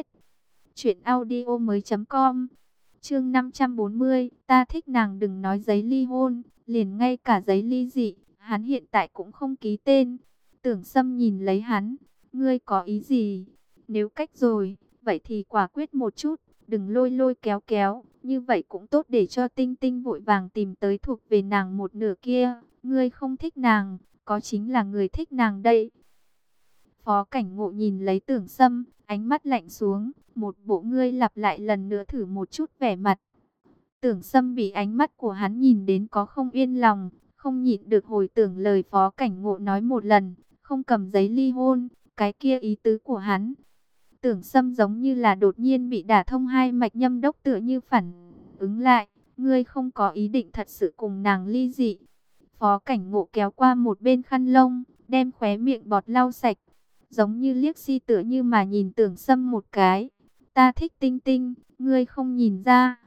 truyệnaudiomoi.com. Chương 540, ta thích nàng đừng nói giấy ly hôn, liền ngay cả giấy ly dị, hắn hiện tại cũng không ký tên. Tưởng Sâm nhìn lấy hắn, ngươi có ý gì? Nếu cách rồi, vậy thì quả quyết một chút, đừng lôi lôi kéo kéo, như vậy cũng tốt để cho Tinh Tinh vội vàng tìm tới thuộc về nàng một nửa kia. Ngươi không thích nàng, có chính là người thích nàng đây. Phó Cảnh Ngộ nhìn lấy Tưởng Sâm, ánh mắt lạnh xuống, một bộ ngươi lặp lại lần nữa thử một chút vẻ mặt. Tưởng Sâm bị ánh mắt của hắn nhìn đến có không yên lòng, không nhịn được hồi tưởng lời Phó Cảnh Ngộ nói một lần, không cầm giấy ly hôn, cái kia ý tứ của hắn. Tưởng Sâm giống như là đột nhiên bị đả thông hai mạch nhâm đốc, tựa như phản ứng lại, ngươi không có ý định thật sự cùng nàng ly dị. Phó Cảnh Ngộ kéo qua một bên khăn lông, đem khóe miệng bọt lau sạch, giống như liếc si tựa như mà nhìn Tưởng Sâm một cái. Ta thích Tinh Tinh, ngươi không nhìn ra.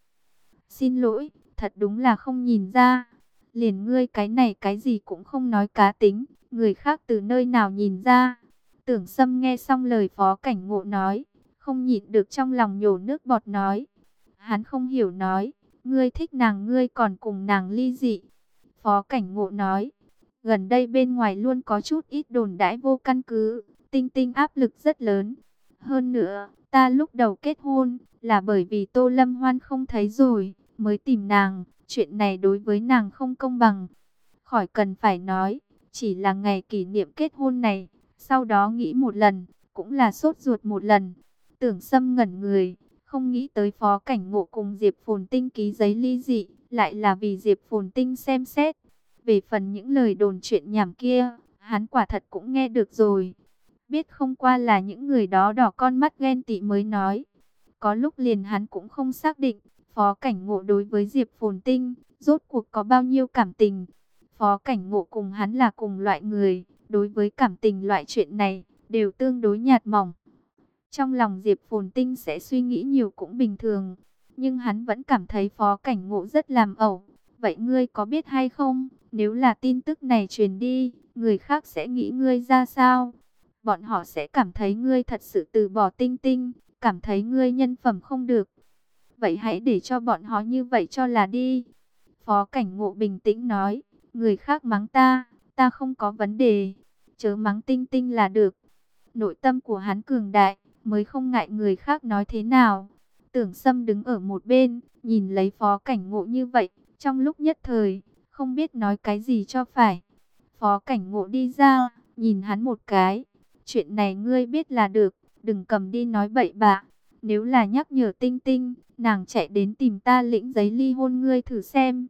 Xin lỗi, thật đúng là không nhìn ra. Liền ngươi cái này cái gì cũng không nói cá tính, người khác từ nơi nào nhìn ra. Tưởng Sâm nghe xong lời Phó Cảnh Ngộ nói, không nhịn được trong lòng nhổ nước bọt nói. Hắn không hiểu nói, ngươi thích nàng ngươi còn cùng nàng ly dị. Phó Cảnh Ngộ nói, gần đây bên ngoài luôn có chút ít đồn đãi vô căn cứ, Tinh Tinh áp lực rất lớn. Hơn nữa, ta lúc đầu kết hôn là bởi vì Tô Lâm Hoan không thấy rồi, mới tìm nàng, chuyện này đối với nàng không công bằng. Khỏi cần phải nói, chỉ là ngày kỷ niệm kết hôn này, sau đó nghĩ một lần, cũng là sốt ruột một lần. Tưởng Sâm ngẩn người, không nghĩ tới Phó Cảnh Ngộ cùng Diệp Phồn Tinh ký giấy ly dị, lại là vì Diệp Phồn Tinh xem xét. Về phần những lời đồn chuyện nhảm kia, hắn quả thật cũng nghe được rồi. Biết không qua là những người đó đỏ con mắt ghen tị mới nói. Có lúc liền hắn cũng không xác định, Phó Cảnh Ngộ đối với Diệp Phồn Tinh, rốt cuộc có bao nhiêu cảm tình. Phó Cảnh Ngộ cùng hắn là cùng loại người, đối với cảm tình loại chuyện này, đều tương đối nhạt mỏng. Trong lòng Diệp Phồn Tinh sẽ suy nghĩ nhiều cũng bình thường, nhưng hắn vẫn cảm thấy Phó Cảnh Ngộ rất làm ẩu. Vậy ngươi có biết hay không, nếu là tin tức này truyền đi, người khác sẽ nghĩ ngươi ra sao? Bọn họ sẽ cảm thấy ngươi thật sự từ bỏ Tinh Tinh, cảm thấy ngươi nhân phẩm không được. Vậy hãy để cho bọn họ như vậy cho là đi. Phó Cảnh Ngộ bình tĩnh nói, người khác mắng ta, ta không có vấn đề, chớ mắng Tinh Tinh là được. Nội tâm của hắn cường đại, mới không ngại người khác nói thế nào. Tưởng Sâm đứng ở một bên, nhìn lấy Phó Cảnh Ngộ như vậy, trong lúc nhất thời, không biết nói cái gì cho phải. Phó Cảnh Ngộ đi ra, nhìn hắn một cái. Chuyện này ngươi biết là được, đừng cầm đi nói bậy bạ. Nếu là nhắc nhở Tinh Tinh, nàng chạy đến tìm ta lĩnh giấy ly hôn ngươi thử xem.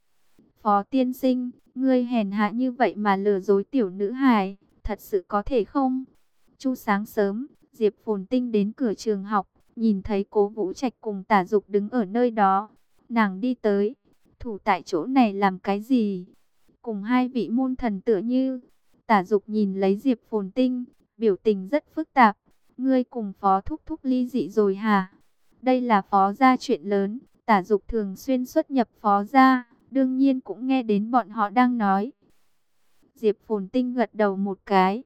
Phó tiên sinh, ngươi hèn hạ như vậy mà lừa dối tiểu nữ hài, thật sự có thể không? Chu sáng sớm, Diệp Phồn Tinh đến cửa trường học, nhìn thấy Cố Vũ Trạch cùng Tả Dục đứng ở nơi đó. Nàng đi tới, thủ tại chỗ này làm cái gì? Cùng hai vị môn thần tựa như. Tả Dục nhìn lấy Diệp Phồn Tinh, biểu tình rất phức tạp. Ngươi cùng Phó thúc thúc ly dị rồi hả? Đây là Phó gia chuyện lớn, Tả Dục thường xuyên xuất nhập Phó gia, đương nhiên cũng nghe đến bọn họ đang nói. Diệp Phồn Tinh gật đầu một cái.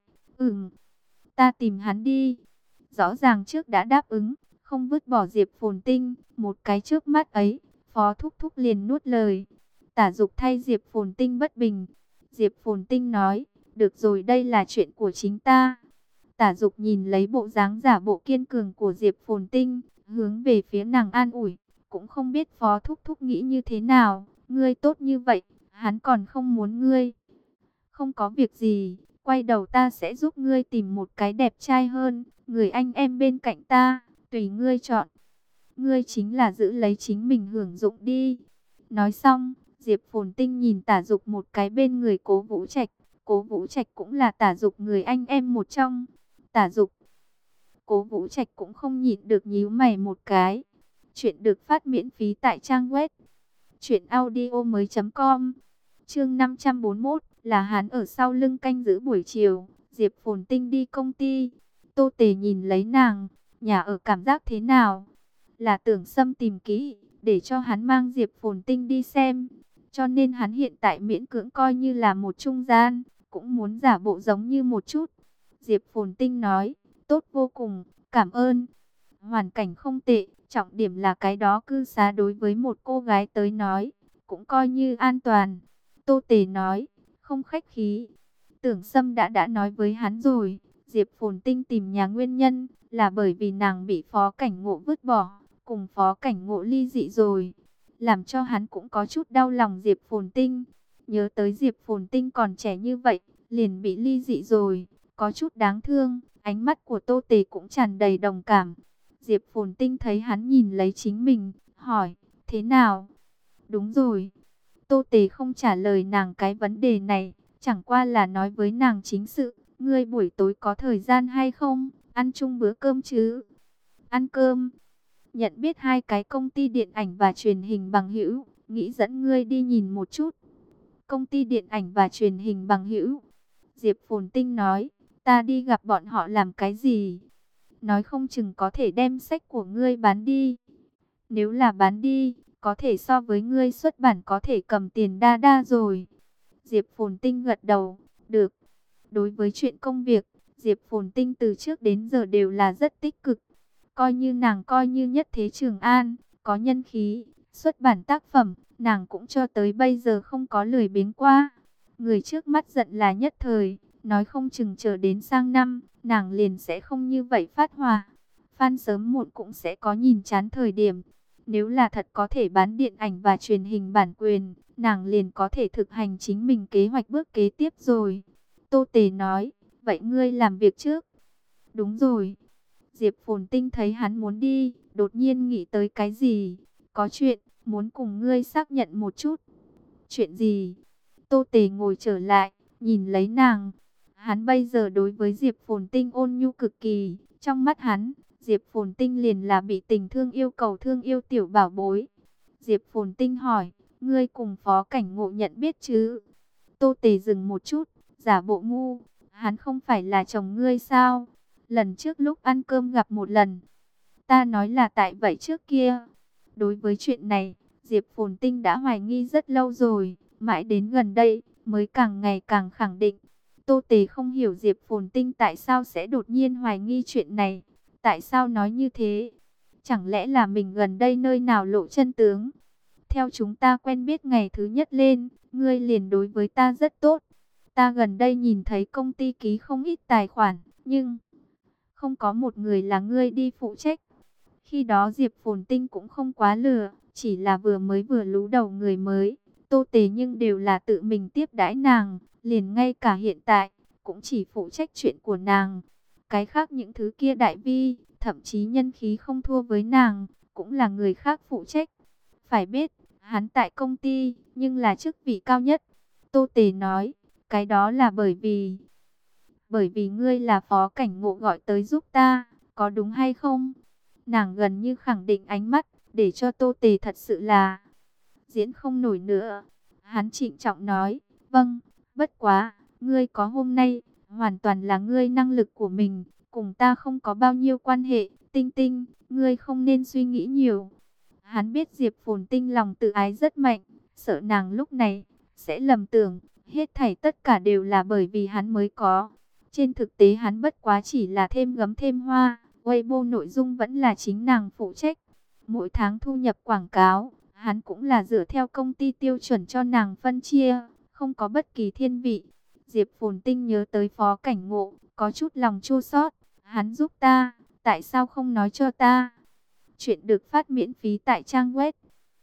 Ta tìm hắn đi. Rõ ràng trước đã đáp ứng, không vứt bỏ Diệp Phồn Tinh. Một cái trước mắt ấy, Phó thúc thúc liền nuốt lời. Tả Dục thay Diệp Phồn Tinh bất bình. Diệp Phồn Tinh nói, được rồi, đây là chuyện của chính ta. Tả Dục nhìn lấy bộ dáng giả bộ kiên cường của Diệp Phồn Tinh, hướng về phía nàng an ủi, cũng không biết Phó Thúc Thúc nghĩ như thế nào, ngươi tốt như vậy, hắn còn không muốn ngươi. Không có việc gì, quay đầu ta sẽ giúp ngươi tìm một cái đẹp trai hơn, người anh em bên cạnh ta, tùy ngươi chọn. Ngươi chính là giữ lấy chính mình hưởng dụng đi. Nói xong, Diệp Phồn Tinh nhìn Tả Dục một cái bên người Cố Vũ Trạch. Cố Vũ Trạch cũng là Tả Dục người anh em một trong. Tả Dục, Cố Vũ Trạch cũng không nhịn được nhíu mày một cái. Chuyện được phát miễn phí tại trang web truyệnaudiomoi.com. Chương 541 là hắn ở sau lưng canh giữ buổi chiều. Diệp Phồn Tinh đi công ty. Tô Tề nhìn lấy nàng, nhà ở cảm giác thế nào? Là Tưởng Sâm tìm kỹ để cho hắn mang Diệp Phồn Tinh đi xem. Cho nên hắn hiện tại miễn cưỡng coi như là một trung gian, cũng muốn giả bộ giống như một chút. Diệp Phồn Tinh nói, tốt vô cùng, cảm ơn. Hoàn cảnh không tệ, trọng điểm là cái đó cư xá đối với một cô gái tới nói, cũng coi như an toàn. Tô Tề nói, không khách khí. Tưởng Sâm đã nói với hắn rồi, Diệp Phồn Tinh tìm nhà nguyên nhân là bởi vì nàng bị Phó Cảnh Ngộ vứt bỏ, cùng Phó Cảnh Ngộ ly dị rồi. Làm cho hắn cũng có chút đau lòng Diệp Phồn Tinh. Nhớ tới Diệp Phồn Tinh còn trẻ như vậy, liền bị ly dị rồi, có chút đáng thương. Ánh mắt của Tô Tề cũng tràn đầy đồng cảm. Diệp Phồn Tinh thấy hắn nhìn lấy chính mình, hỏi, thế nào? Đúng rồi. Tô Tề không trả lời nàng cái vấn đề này, chẳng qua là nói với nàng chính sự. Ngươi buổi tối có thời gian hay không? Ăn chung bữa cơm chứ? Ăn cơm. Nhận biết hai cái công ty điện ảnh và truyền hình bằng hữu, nghĩ dẫn ngươi đi nhìn một chút. Công ty điện ảnh và truyền hình bằng hữu. Diệp Phồn Tinh nói, ta đi gặp bọn họ làm cái gì? Nói không chừng có thể đem sách của ngươi bán đi. Nếu là bán đi, có thể so với ngươi xuất bản có thể cầm tiền đa đa rồi. Diệp Phồn Tinh gật đầu, được. Đối với chuyện công việc, Diệp Phồn Tinh từ trước đến giờ đều là rất tích cực. Coi như nàng coi như nhất thế Trường An, có nhân khí, xuất bản tác phẩm, nàng cũng cho tới bây giờ không có lười biếng qua. Người trước mắt giận là nhất thời, nói không chừng chờ đến sang năm, nàng liền sẽ không như vậy phát hỏa. Fan sớm muộn cũng sẽ có nhìn chán thời điểm. Nếu là thật có thể bán điện ảnh và truyền hình bản quyền, nàng liền có thể thực hành chính mình kế hoạch bước kế tiếp rồi. Tô Tề nói, vậy ngươi làm việc trước. Đúng rồi. Diệp Phồn Tinh thấy hắn muốn đi, đột nhiên nghĩ tới cái gì. Có chuyện, muốn cùng ngươi xác nhận một chút. Chuyện gì? Tô Tề ngồi trở lại, nhìn lấy nàng. Hắn bây giờ đối với Diệp Phồn Tinh ôn nhu cực kỳ. Trong mắt hắn, Diệp Phồn Tinh liền là bị tình thương yêu cầu thương yêu tiểu bảo bối. Diệp Phồn Tinh hỏi, ngươi cùng Phó Cảnh Ngộ nhận biết chứ? Tô Tề dừng một chút, giả bộ ngu. Hắn không phải là chồng ngươi sao? Lần trước lúc ăn cơm gặp một lần. Ta nói là tại vậy trước kia. Đối với chuyện này, Diệp Phồn Tinh đã hoài nghi rất lâu rồi. Mãi đến gần đây, mới càng ngày càng khẳng định. Tô Tề không hiểu Diệp Phồn Tinh tại sao sẽ đột nhiên hoài nghi chuyện này. Tại sao nói như thế? Chẳng lẽ là mình gần đây nơi nào lộ chân tướng? Theo chúng ta quen biết ngày thứ nhất lên, ngươi liền đối với ta rất tốt. Ta gần đây nhìn thấy công ty ký không ít tài khoản, nhưng không có một người là ngươi đi phụ trách. Khi đó Diệp Phồn Tinh cũng không quá lừa, chỉ là vừa lú đầu người mới. Tô Tề nhưng đều là tự mình tiếp đãi nàng, liền ngay cả hiện tại, cũng chỉ phụ trách chuyện của nàng. Cái khác những thứ kia đại vi, thậm chí nhân khí không thua với nàng, cũng là người khác phụ trách. Phải biết, hắn tại công ty, nhưng là chức vị cao nhất. Tô Tề nói, cái đó là bởi vì ngươi là Phó Cảnh Ngộ gọi tới giúp ta, có đúng hay không? Nàng gần như khẳng định ánh mắt, để cho Tô Tề thật sự là diễn không nổi nữa. Hắn trịnh trọng nói, vâng, bất quá, ngươi có hôm nay, hoàn toàn là ngươi năng lực của mình, cùng ta không có bao nhiêu quan hệ. Tinh Tinh, ngươi không nên suy nghĩ nhiều. Hắn biết Diệp Phồn Tinh lòng tự ái rất mạnh, sợ nàng lúc này sẽ lầm tưởng, hết thảy tất cả đều là bởi vì hắn mới có. Trên thực tế hắn bất quá chỉ là thêm gấm thêm hoa, Weibo nội dung vẫn là chính nàng phụ trách. Mỗi tháng thu nhập quảng cáo, Hắn cũng là dựa theo công ty tiêu chuẩn cho nàng phân chia, không có bất kỳ thiên vị. Diệp Phồn Tinh nhớ tới Phó Cảnh Ngộ, có chút lòng chua xót. Hắn giúp ta, tại sao không nói cho ta? Chuyện được phát miễn phí tại trang web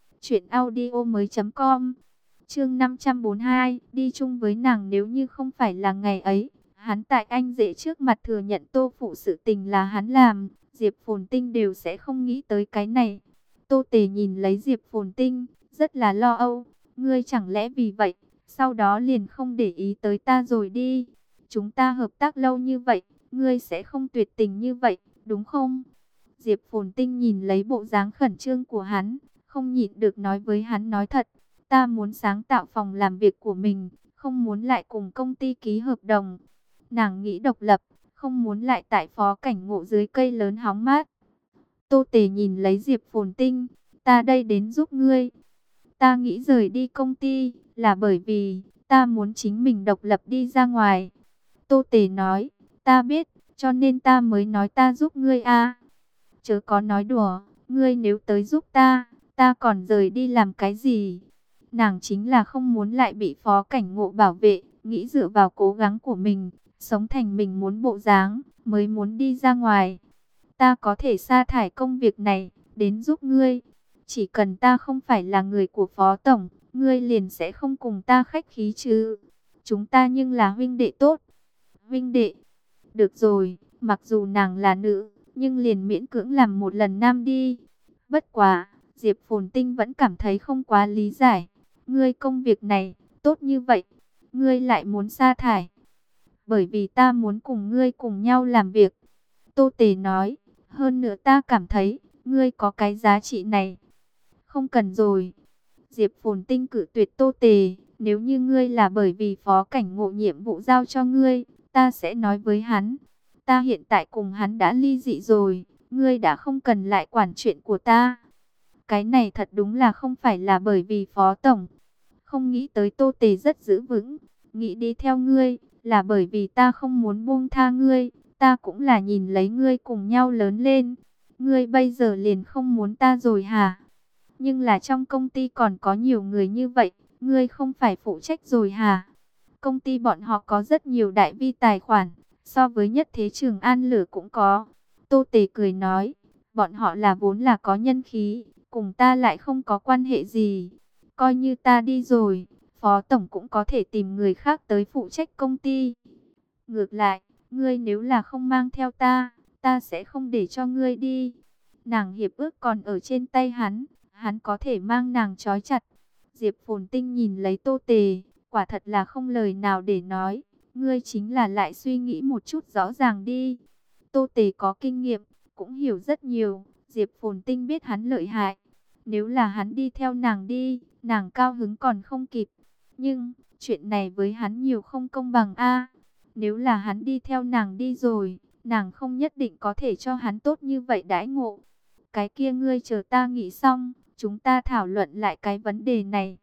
truyệnaudiomoi.com. Chương 542, đi chung với nàng. Nếu như không phải là ngày ấy, hắn tại anh rể trước mặt thừa nhận Tô Phụ sự tình là hắn làm, Diệp Phồn Tinh đều sẽ không nghĩ tới cái này. Tô Tề nhìn lấy Diệp Phồn Tinh, rất là lo âu. Ngươi chẳng lẽ vì vậy, sau đó liền không để ý tới ta rồi đi? Chúng ta hợp tác lâu như vậy, ngươi sẽ không tuyệt tình như vậy, đúng không? Diệp Phồn Tinh nhìn lấy bộ dáng khẩn trương của hắn, không nhịn được nói với hắn, nói thật, ta muốn sáng tạo phòng làm việc của mình, không muốn lại cùng công ty ký hợp đồng. Nàng nghĩ độc lập, không muốn lại tại Phó Cảnh Ngộ dưới cây lớn hóng mát. Tô Tề nhìn lấy Diệp Phồn Tinh, ta đây đến giúp ngươi. Ta nghĩ rời đi công ty là bởi vì ta muốn chính mình độc lập đi ra ngoài. Tô Tề nói, ta biết, cho nên ta mới nói ta giúp ngươi a. Chớ có nói đùa, ngươi nếu tới giúp ta, ta còn rời đi làm cái gì? Nàng chính là không muốn lại bị Phó Cảnh Ngộ bảo vệ, nghĩ dựa vào cố gắng của mình, sống thành mình muốn bộ dáng, mới muốn đi ra ngoài. Ta có thể sa thải công việc này, đến giúp ngươi. Chỉ cần ta không phải là người của Phó Tổng, ngươi liền sẽ không cùng ta khách khí chứ. Chúng ta nhưng là huynh đệ tốt. Huynh đệ, được rồi, mặc dù nàng là nữ, nhưng liền miễn cưỡng làm một lần nam đi. Bất quá, Diệp Phồn Tinh vẫn cảm thấy không quá lý giải. Ngươi công việc này, tốt như vậy, ngươi lại muốn sa thải. Bởi vì ta muốn cùng ngươi cùng nhau làm việc. Tô Tề nói, hơn nữa ta cảm thấy, ngươi có cái giá trị này. Không cần rồi. Diệp Phồn Tinh cự tuyệt Tô Tề, nếu như ngươi là bởi vì Phó Cảnh Ngộ nhiệm vụ giao cho ngươi, ta sẽ nói với hắn. Ta hiện tại cùng hắn đã ly dị rồi, ngươi đã không cần lại quản chuyện của ta. Cái này thật đúng là không phải là bởi vì Phó Tổng. Không nghĩ tới Tô Tề rất giữ vững, nghĩ đi theo ngươi, là bởi vì ta không muốn buông tha ngươi, ta cũng là nhìn lấy ngươi cùng nhau lớn lên. Ngươi bây giờ liền không muốn ta rồi hả? Nhưng là trong công ty còn có nhiều người như vậy, ngươi không phải phụ trách rồi hả? Công ty bọn họ có rất nhiều đại vi tài khoản, so với Nhất Thế Trường An Lửa cũng có. Tô Tề cười nói, bọn họ là vốn là có nhân khí, cùng ta lại không có quan hệ gì. Coi như ta đi rồi, Phó Tổng cũng có thể tìm người khác tới phụ trách công ty. Ngược lại, ngươi nếu là không mang theo ta, ta sẽ không để cho ngươi đi. Nàng hiệp ước còn ở trên tay hắn có thể mang nàng trói chặt. Diệp Phồn Tinh nhìn lấy Tô Tề, quả thật là không lời nào để nói. Ngươi chính là lại suy nghĩ một chút rõ ràng đi. Tô Tề có kinh nghiệm, cũng hiểu rất nhiều. Diệp Phồn Tinh biết hắn lợi hại. Nếu là hắn đi theo nàng đi, nàng cao hứng còn không kịp. Nhưng, chuyện này với hắn nhiều không công bằng a. Nếu là hắn đi theo nàng đi rồi, nàng không nhất định có thể cho hắn tốt như vậy đãi ngộ. Cái kia ngươi chờ ta nghĩ xong, chúng ta thảo luận lại cái vấn đề này.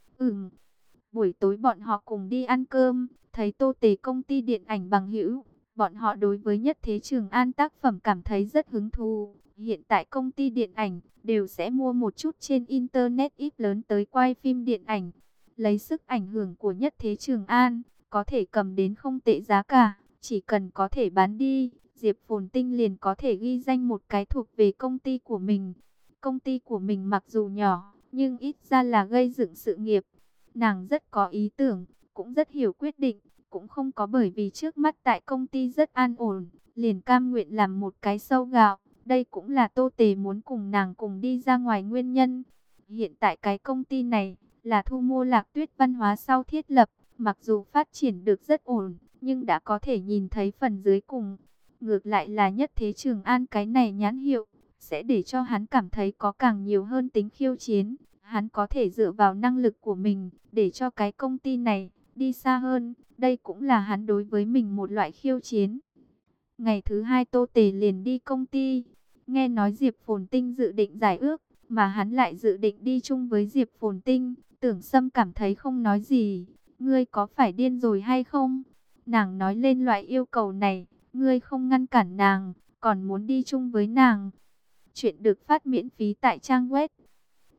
Buổi tối bọn họ cùng đi ăn cơm, thấy Tô Tề công ty điện ảnh bằng hữu. Bọn họ đối với Nhất Thế Trường An tác phẩm cảm thấy rất hứng thú. Hiện tại công ty điện ảnh đều sẽ mua một chút trên Internet ít lớn tới quay phim điện ảnh. Lấy sức ảnh hưởng của Nhất Thế Trường An, có thể cầm đến không tệ giá cả. Chỉ cần có thể bán đi, Diệp Phồn Tinh liền có thể ghi danh một cái thuộc về công ty của mình. Công ty của mình mặc dù nhỏ, nhưng ít ra là gây dựng sự nghiệp. Nàng rất có ý tưởng, cũng rất hiểu quyết định, cũng không có bởi vì trước mắt tại công ty rất an ổn, liền cam nguyện làm một cái sâu gạo. Đây cũng là Tô Tề muốn cùng nàng cùng đi ra ngoài nguyên nhân. Hiện tại cái công ty này là thu mua Lạc Tuyết văn hóa sau thiết lập, mặc dù phát triển được rất ổn, nhưng đã có thể nhìn thấy phần dưới cùng. Ngược lại là Nhất Thế Trường An cái này nhãn hiệu, sẽ để cho hắn cảm thấy có càng nhiều hơn tính khiêu chiến. Hắn có thể dựa vào năng lực của mình, để cho cái công ty này đi xa hơn. Đây cũng là hắn đối với mình một loại khiêu chiến. Ngày thứ hai Tô Tề liền đi công ty. Nghe nói Diệp Phồn Tinh dự định giải ước, mà hắn lại dự định đi chung với Diệp Phồn Tinh. Tưởng Sâm cảm thấy không nói gì. Ngươi có phải điên rồi hay không? Nàng nói lên loại yêu cầu này, ngươi không ngăn cản nàng, còn muốn đi chung với nàng. Chuyện được phát miễn phí tại trang web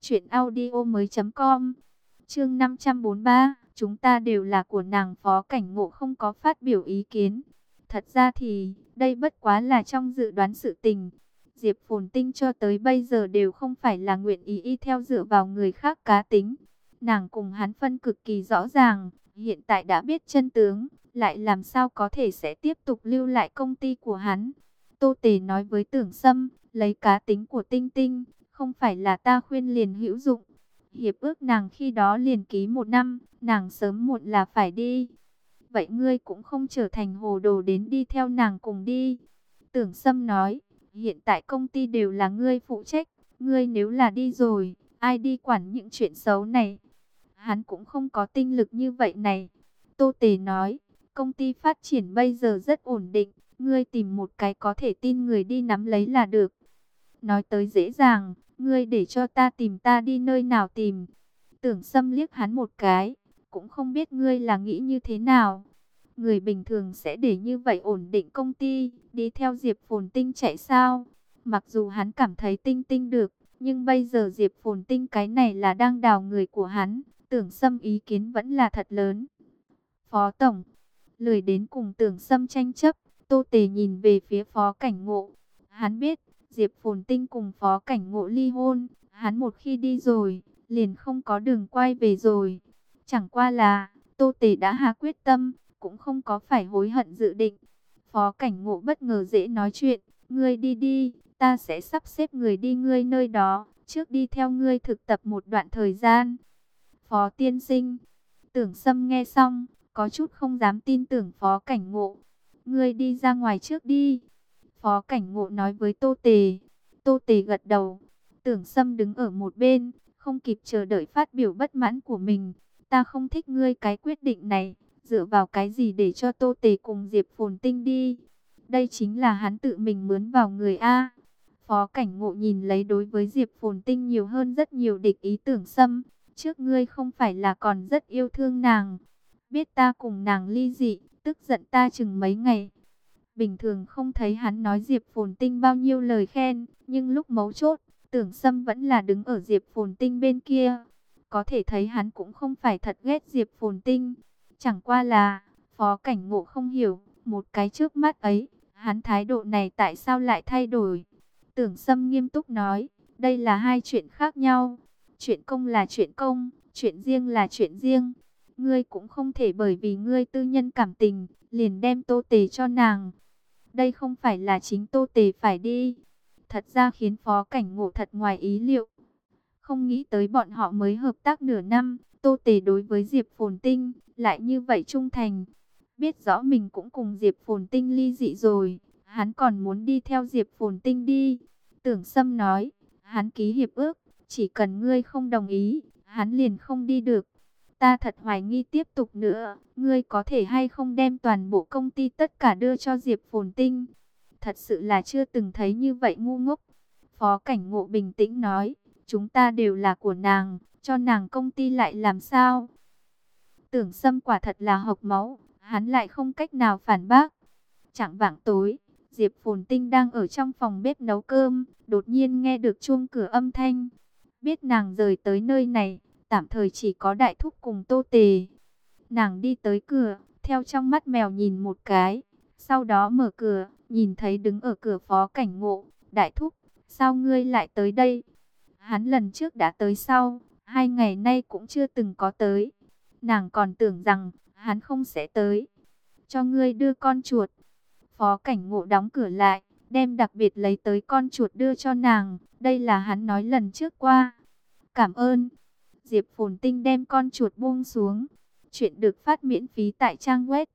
Chuyện audio mới.com. Chương 543, chúng ta đều là của nàng. Phó Cảnh Ngộ không có phát biểu ý kiến. Thật ra thì, đây bất quá là trong dự đoán sự tình. Diệp Phồn Tinh cho tới bây giờ đều không phải là nguyện ý y theo dựa vào người khác cá tính. Nàng cùng hắn phân cực kỳ rõ ràng, hiện tại đã biết chân tướng, lại làm sao có thể sẽ tiếp tục lưu lại công ty của hắn. Tô Tề nói với Tưởng Sâm, lấy cá tính của Tinh Tinh, không phải là ta khuyên liền hữu dụng. Hiệp ước nàng khi đó liền ký 1 năm, nàng sớm muộn là phải đi. Vậy ngươi cũng không trở thành hồ đồ đến đi theo nàng cùng đi. Tưởng Sâm nói, hiện tại công ty đều là ngươi phụ trách, ngươi nếu là đi rồi, ai đi quản những chuyện xấu này. Hắn cũng không có tinh lực như vậy này. Tô Tề nói, công ty phát triển bây giờ rất ổn định, ngươi tìm một cái có thể tin người đi nắm lấy là được. Nói tới dễ dàng, ngươi để cho ta đi nơi nào tìm. Tưởng Sâm liếc hắn một cái, cũng không biết ngươi là nghĩ như thế nào. Người bình thường sẽ để như vậy ổn định công ty, đi theo Diệp Phồn Tinh chạy sao? Mặc dù hắn cảm thấy Tinh Tinh được, nhưng bây giờ Diệp Phồn Tinh cái này là đang đào người của hắn. Tưởng Sâm ý kiến vẫn là thật lớn. Phó Tổng, lười đến cùng Tưởng Sâm tranh chấp, Tô Tề nhìn về phía Phó Cảnh Ngộ. Hắn biết, Diệp Phồn Tinh cùng Phó Cảnh Ngộ ly hôn, hắn một khi đi rồi, liền không có đường quay về rồi. Chẳng qua là, Tô Tề đã hạ quyết tâm, cũng không có phải hối hận dự định. Phó Cảnh Ngộ bất ngờ dễ nói chuyện, ngươi đi đi, ta sẽ sắp xếp người đi ngươi nơi đó, trước đi theo ngươi thực tập một đoạn thời gian. Phó tiên sinh, Tưởng Sâm nghe xong, có chút không dám tin tưởng Phó Cảnh Ngộ. Ngươi đi ra ngoài trước đi. Phó Cảnh Ngộ nói với Tô Tề. Tô Tề gật đầu. Tưởng Sâm đứng ở một bên, không kịp chờ đợi phát biểu bất mãn của mình. Ta không thích ngươi cái quyết định này. Dựa vào cái gì để cho Tô Tề cùng Diệp Phồn Tinh đi? Đây chính là hắn tự mình mướn vào người A. Phó Cảnh Ngộ nhìn lấy đối với Diệp Phồn Tinh nhiều hơn rất nhiều địch ý. Tưởng Sâm, trước ngươi không phải là còn rất yêu thương nàng. Biết ta cùng nàng ly dị, tức giận ta chừng mấy ngày. Bình thường không thấy hắn nói Diệp Phồn Tinh bao nhiêu lời khen, nhưng lúc mấu chốt, Tưởng Sâm vẫn là đứng ở Diệp Phồn Tinh bên kia. Có thể thấy hắn cũng không phải thật ghét Diệp Phồn Tinh. Chẳng qua là, Phó Cảnh Ngộ không hiểu, một cái trước mắt ấy, hắn thái độ này tại sao lại thay đổi. Tưởng Sâm nghiêm túc nói, đây là hai chuyện khác nhau. Chuyện công là chuyện công, chuyện riêng là chuyện riêng. Ngươi cũng không thể bởi vì ngươi tư nhân cảm tình, liền đem Tô Tề cho nàng. Đây không phải là chính Tô Tề phải đi. Thật ra khiến Phó Cảnh Ngộ thật ngoài ý liệu. Không nghĩ tới bọn họ mới hợp tác nửa năm, Tô Tề đối với Diệp Phồn Tinh lại như vậy trung thành. Biết rõ mình cũng cùng Diệp Phồn Tinh ly dị rồi, hắn còn muốn đi theo Diệp Phồn Tinh đi. Tưởng Sâm nói, hắn ký hiệp ước, chỉ cần ngươi không đồng ý, hắn liền không đi được. Ta thật hoài nghi tiếp tục nữa, ngươi có thể hay không đem toàn bộ công ty tất cả đưa cho Diệp Phồn Tinh. Thật sự là chưa từng thấy như vậy ngu ngốc. Phó Cảnh Ngộ bình tĩnh nói, chúng ta đều là của nàng, cho nàng công ty lại làm sao? Tưởng Sâm quả thật là hộc máu, hắn lại không cách nào phản bác. Chạng vạng tối, Diệp Phồn Tinh đang ở trong phòng bếp nấu cơm, đột nhiên nghe được chuông cửa âm thanh. Biết nàng rời tới nơi này, tạm thời chỉ có Đại Thúc cùng Tô Tề. Nàng đi tới cửa, theo trong mắt mèo nhìn một cái, sau đó mở cửa, nhìn thấy đứng ở cửa Phó Cảnh Ngộ. Đại Thúc, sao ngươi lại tới đây? Hắn lần trước đã tới sau, 2 ngày nay cũng chưa từng có tới. Nàng còn tưởng rằng hắn không sẽ tới. Cho ngươi đưa con chuột. Phó Cảnh Ngộ đóng cửa lại, đem đặc biệt lấy tới con chuột đưa cho nàng. Đây là hắn nói lần trước qua. Cảm ơn. Diệp Phồn Tinh đem con chuột buông xuống. Chuyện được phát miễn phí tại trang web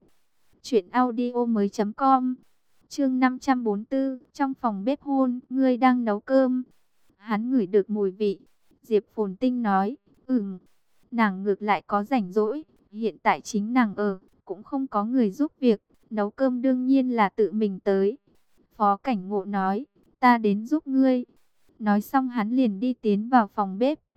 truyệnaudiomoi.com. Chương 544, trong phòng bếp hôn, ngươi đang nấu cơm. Hắn ngửi được mùi vị. Diệp Phồn Tinh nói, nàng ngược lại có rảnh rỗi, hiện tại chính nàng ở, cũng không có người giúp việc, nấu cơm đương nhiên là tự mình tới. Phó Cảnh Ngộ nói, ta đến giúp ngươi. Nói xong hắn liền đi tiến vào phòng bếp.